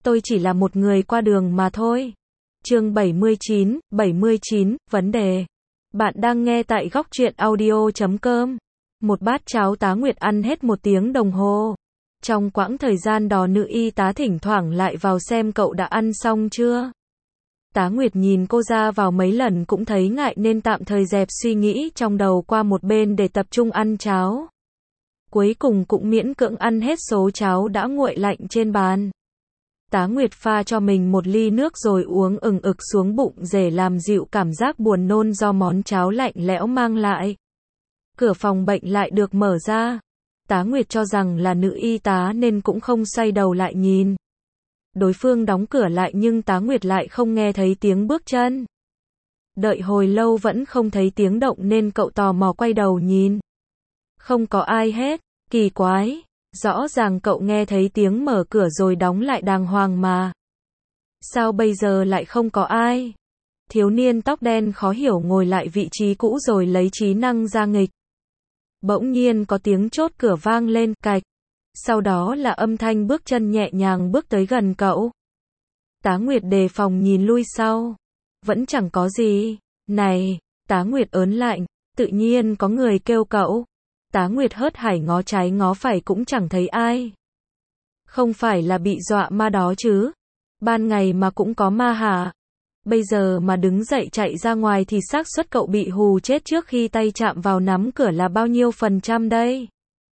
tôi chỉ là một người qua đường mà thôi. Chương 79, vấn đề. Bạn đang nghe tại Góc Truyện Audio.com. Một bát cháo Tá Nguyệt ăn hết 1 tiếng đồng hồ. Trong quãng thời gian đó nữ y tá thỉnh thoảng lại vào xem cậu đã ăn xong chưa. Tá Nguyệt nhìn cô ra vào mấy lần cũng thấy ngại nên tạm thời dẹp suy nghĩ trong đầu qua một bên để tập trung ăn cháo. Cuối cùng cũng miễn cưỡng ăn hết số cháo đã nguội lạnh trên bàn. Tá Nguyệt pha cho mình 1 ly nước rồi uống ừng ực xuống bụng để làm dịu cảm giác buồn nôn do món cháo lạnh lẽo mang lại. Cửa phòng bệnh lại được mở ra. Tá Nguyệt cho rằng là nữ y tá nên cũng không xoay đầu lại nhìn. Đối phương đóng cửa lại nhưng Tá Nguyệt lại không nghe thấy tiếng bước chân. Đợi hồi lâu vẫn không thấy tiếng động nên cậu tò mò quay đầu nhìn. Không có ai hết, kỳ quái, rõ ràng cậu nghe thấy tiếng mở cửa rồi đóng lại đàng hoàng mà. Sao bây giờ lại không có ai? Thiếu niên tóc đen khó hiểu ngồi lại vị trí cũ rồi lấy trí năng ra nghịch. Bỗng nhiên có tiếng chốt cửa vang lên, cạch. Sau đó là âm thanh bước chân nhẹ nhàng bước tới gần cậu. Tá Nguyệt đề phòng nhìn lui sau. Vẫn chẳng có gì. Này, Tá Nguyệt ớn lạnh, tự nhiên có người kêu cậu. Tá Nguyệt hớt hải ngó trái ngó phải cũng chẳng thấy ai. Không phải là bị dọa ma đó chứ? Ban ngày mà cũng có ma hả? Bây giờ mà đứng dậy chạy ra ngoài thì xác suất cậu bị hù chết trước khi tay chạm vào nắm cửa là bao nhiêu % đây?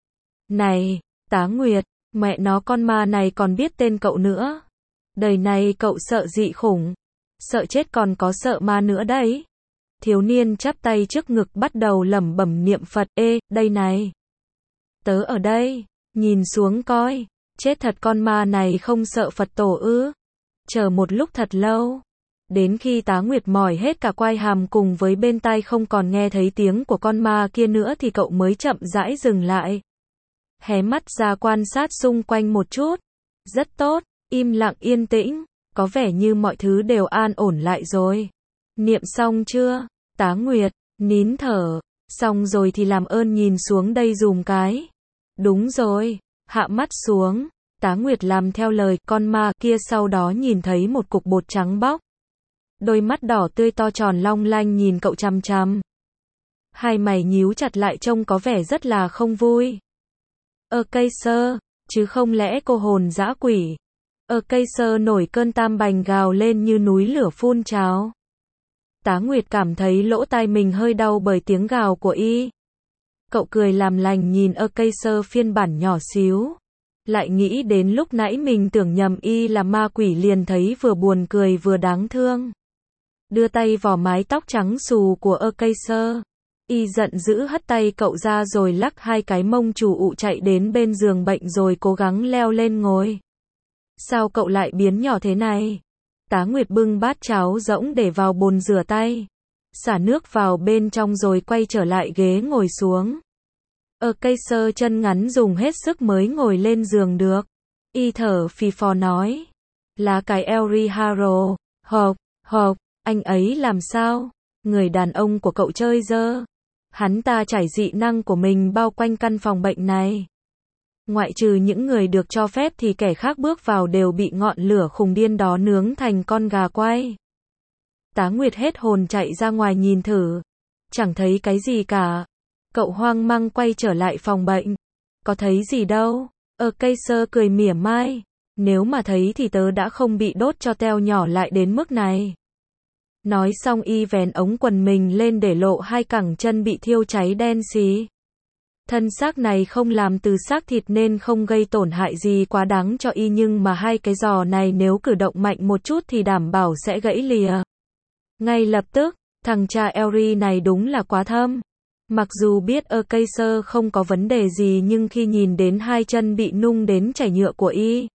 Này, Tá Nguyệt, mẹ nó con ma này còn biết tên cậu nữa. Đời này cậu sợ dị khủng. Sợ chết còn có sợ ma nữa đấy. Thiếu niên chắp tay trước ngực bắt đầu lẩm bẩm niệm Phật. Ê, đây này. Tớ ở đây. Nhìn xuống coi. Chết thật con ma này không sợ Phật tổ ư. Chờ một lúc thật lâu. Đến khi Tá Nguyệt mỏi hết cả quai hàm cùng với bên tai không còn nghe thấy tiếng của con ma kia nữa thì cậu mới chậm rãi dừng lại. Hé mắt ra quan sát xung quanh một chút. Rất tốt, im lặng yên tĩnh. Có vẻ như mọi thứ đều an ổn lại rồi. Niệm xong chưa? Tá Nguyệt, nín thở. Xong rồi thì làm ơn nhìn xuống đây dùm cái. Đúng rồi, hạ mắt xuống. Tá Nguyệt làm theo lời con ma kia sau đó nhìn thấy một cục bột trắng bóc. Đôi mắt đỏ tươi to tròn long lanh nhìn cậu chằm chằm. Hai mày nhíu chặt lại trông có vẻ rất là không vui. Cây sơ, chứ không lẽ cô hồn dã quỷ. Cây sơ nổi cơn tam bành gào lên như núi lửa phun trào. Tá Nguyệt cảm thấy lỗ tai mình hơi đau bởi tiếng gào của y. Cậu cười làm lành nhìn cây sơ phiên bản nhỏ xíu. Lại nghĩ đến lúc nãy mình tưởng nhầm y là ma quỷ liền thấy vừa buồn cười vừa đáng thương. Đưa tay vò mái tóc trắng xù của cây sơ. Y giận dữ hất tay cậu ra rồi lắc 2 cái mông chủ ụ chạy đến bên giường bệnh rồi cố gắng leo lên ngồi. Sao cậu lại biến nhỏ thế này? Tá Nguyệt bưng bát cháo rỗng để vào bồn rửa tay. Xả nước vào bên trong rồi quay trở lại ghế ngồi xuống. Cây sơ chân ngắn dùng hết sức mới ngồi lên giường được. Y thở phì phò nói. Là cái Elriharo. Hộp, anh ấy làm sao? Người đàn ông của cậu chơi dơ. Hắn ta trải dị năng của mình bao quanh căn phòng bệnh này. Ngoại trừ những người được cho phép thì kẻ khác bước vào đều bị ngọn lửa khùng điên đó nướng thành con gà quay. Tá Nguyệt hết hồn chạy ra ngoài nhìn thử. Chẳng thấy cái gì cả. Cậu hoang mang quay trở lại phòng bệnh. Có thấy gì đâu. Cây sơ cười mỉa mai. Nếu mà thấy thì tớ đã không bị đốt cho teo nhỏ lại đến mức này. Nói xong y vén ống quần mình lên để lộ 2 cẳng chân bị thiêu cháy đen xì. Thân xác này không làm từ xác thịt nên không gây tổn hại gì quá đáng cho y nhưng mà 2 cái giò này nếu cử động mạnh một chút thì đảm bảo sẽ gãy lìa. Ngay lập tức, thằng cha Elri này đúng là quá thâm. Mặc dù biết cây sơ không có vấn đề gì nhưng khi nhìn đến 2 chân bị nung đến chảy nhựa của y,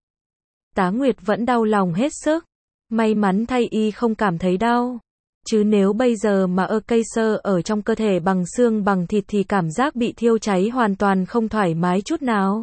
Tá Nguyệt vẫn đau lòng hết sức. May mắn thay y không cảm thấy đau. Chứ nếu bây giờ mà cây sơ ở trong cơ thể bằng xương bằng thịt thì cảm giác bị thiêu cháy hoàn toàn không thoải mái chút nào.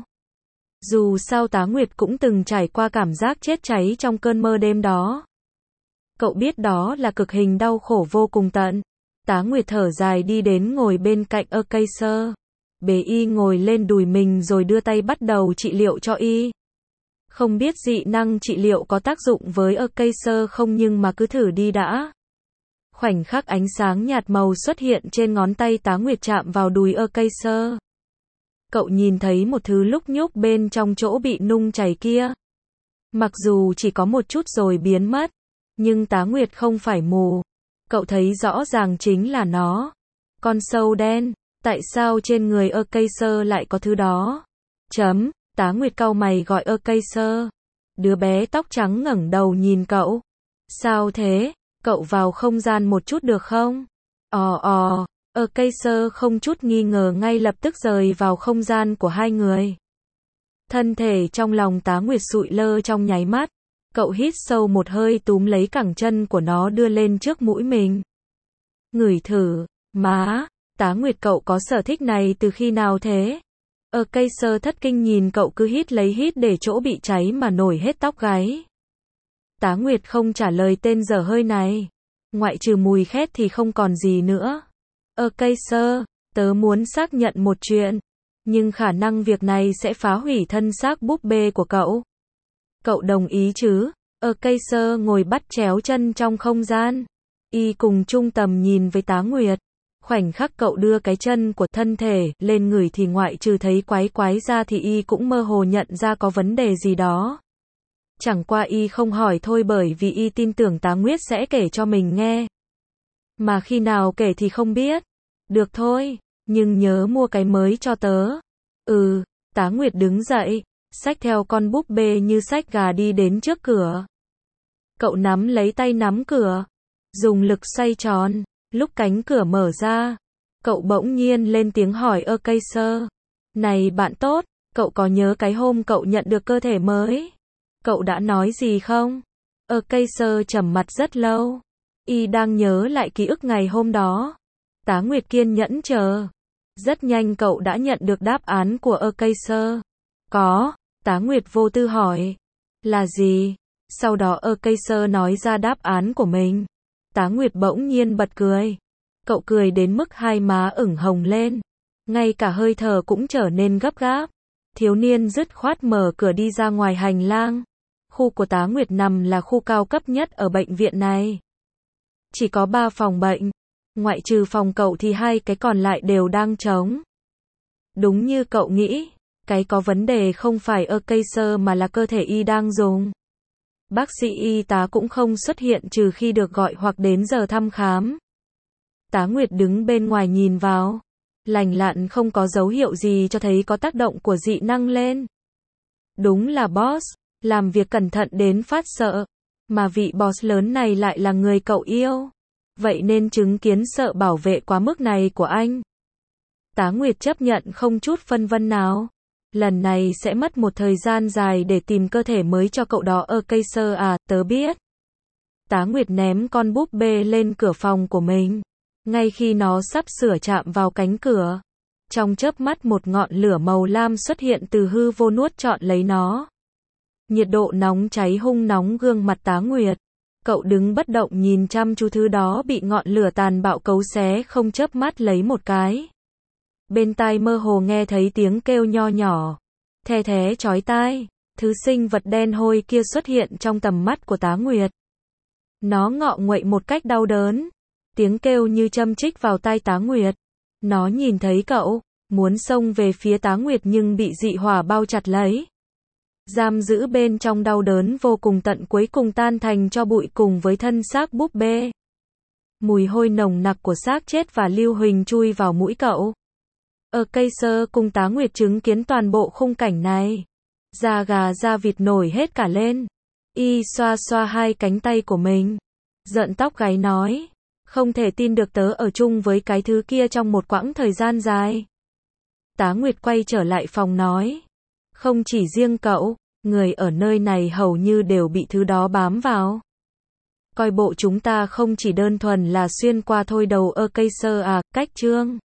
Dù sao Tá Nguyệt cũng từng trải qua cảm giác chết cháy trong cơn mơ đêm đó. Cậu biết đó là cực hình đau khổ vô cùng tận. Tá Nguyệt thở dài đi đến ngồi bên cạnh cây sơ. Bế y ngồi lên đùi mình rồi đưa tay bắt đầu trị liệu cho y. Không biết dị năng trị liệu có tác dụng với Acacer không nhưng mà cứ thử đi đã. Khoảnh khắc ánh sáng nhạt màu xuất hiện trên ngón tay Tá Nguyệt chạm vào đùi Acacer. Cậu nhìn thấy một thứ lúc nhúc bên trong chỗ bị nung chảy kia. Mặc dù chỉ có một chút rồi biến mất, nhưng Tá Nguyệt không phải mù. Cậu thấy rõ ràng chính là nó. Con sâu đen, tại sao trên người Acacer lại có thứ đó? Tá Nguyệt cau mày gọi Acacer. Đứa bé tóc trắng ngẩng đầu nhìn cậu. Sao thế? Cậu vào không gian một chút được không? Acacer không chút nghi ngờ ngay lập tức rời vào không gian của hai người. Thân thể trong lòng Tá Nguyệt sụi lơ trong nháy mắt. Cậu hít sâu một hơi túm lấy cẳng chân của nó đưa lên trước mũi mình. Ngửi thử, má, Tá Nguyệt cậu có sở thích này từ khi nào thế? Acacer thất kinh nhìn cậu cứ hít lấy hít để chỗ bị cháy mà nổi hết tóc gáy. Tá Nguyệt không trả lời tên dở hơi này. Ngoại trừ mùi khét thì không còn gì nữa. Acacer, tớ muốn xác nhận một chuyện. Nhưng khả năng việc này sẽ phá hủy thân xác búp bê của cậu. Cậu đồng ý chứ? Acacer ngồi bắt chéo chân trong không gian. Y cùng chung tầm nhìn với Tá Nguyệt. Khoảnh khắc cậu đưa cái chân của thân thể lên người thì ngoại trừ thấy quái quái ra thì Y cũng mơ hồ nhận ra có vấn đề gì đó. Chẳng qua Y không hỏi thôi bởi vì Y tin tưởng Tá Nguyệt sẽ kể cho mình nghe. Mà khi nào kể thì không biết. Được thôi, nhưng nhớ mua cái mới cho tớ. Tá Nguyệt đứng dậy, xách theo con búp bê như xách gà đi đến trước cửa. Cậu nắm lấy tay nắm cửa, dùng lực xoay tròn, lúc cánh cửa mở ra, cậu bỗng nhiên lên tiếng hỏi Acacer. Này bạn tốt, cậu có nhớ cái hôm cậu nhận được cơ thể mới? Cậu đã nói gì không? Acacer trầm mặt rất lâu. Y đang nhớ lại ký ức ngày hôm đó. Tá Nguyệt kiên nhẫn chờ. Rất nhanh cậu đã nhận được đáp án của Acacer. Có, Tá Nguyệt vô tư hỏi. Là gì? Sau đó Acacer nói ra đáp án của mình. Tá Nguyệt bỗng nhiên bật cười. Cậu cười đến mức hai má ửng hồng lên. Ngay cả hơi thở cũng trở nên gấp gáp. Thiếu niên dứt khoát mở cửa đi ra ngoài hành lang. Khu của Tá Nguyệt nằm là khu cao cấp nhất ở bệnh viện này. Chỉ có 3 phòng bệnh. Ngoại trừ phòng cậu thì 2 cái còn lại đều đang trống. Đúng như cậu nghĩ, cái có vấn đề không phải Acacer mà là cơ thể Y đang dùng. Bác sĩ y tá cũng không xuất hiện trừ khi được gọi hoặc đến giờ thăm khám. Tá Nguyệt đứng bên ngoài nhìn vào. Lành lặn không có dấu hiệu gì cho thấy có tác động của dị năng lên. Đúng là boss, làm việc cẩn thận đến phát sợ. Mà vị boss lớn này lại là người cậu yêu. Vậy nên chứng kiến sợ bảo vệ quá mức này của anh. Tá Nguyệt chấp nhận không chút phân vân nào. Lần này sẽ mất một thời gian dài để tìm cơ thể mới cho cậu đó. Acacer à, tớ biết. Tá Nguyệt ném con búp bê lên cửa phòng của mình. Ngay khi nó sắp sửa chạm vào cánh cửa, trong chớp mắt một ngọn lửa màu lam xuất hiện từ hư vô nuốt trọn lấy nó. Nhiệt độ nóng cháy hung nóng gương mặt Tá Nguyệt. Cậu đứng bất động nhìn chăm chú thứ đó bị ngọn lửa tàn bạo cấu xé không chớp mắt lấy một cái. Bên tai mơ hồ nghe thấy tiếng kêu nho nhỏ, the thé chói tai. Thứ sinh vật đen hôi kia xuất hiện trong tầm mắt của Tá Nguyệt. Nó ngọ nguậy một cách đau đớn. Tiếng kêu như châm chích vào tai Tá Nguyệt. Nó nhìn thấy cậu, muốn xông về phía Tá Nguyệt nhưng bị dị hỏa bao chặt lấy. Giam giữ bên trong đau đớn vô cùng tận cuối cùng tan thành tro bụi cùng với thân xác búp bê. Mùi hôi nồng nặc của xác chết và lưu huỳnh chui vào mũi cậu. Acacer cùng Tá Nguyệt chứng kiến toàn bộ khung cảnh này. Da gà da vịt nổi hết cả lên. Y xoa xoa hai cánh tay của mình. Giận tóc gáy nói. Không thể tin được tớ ở chung với cái thứ kia trong một quãng thời gian dài. Tá Nguyệt quay trở lại phòng nói. Không chỉ riêng cậu, người ở nơi này hầu như đều bị thứ đó bám vào. Coi bộ chúng ta không chỉ đơn thuần là xuyên qua thôi đầu. Acacer à, cách chương.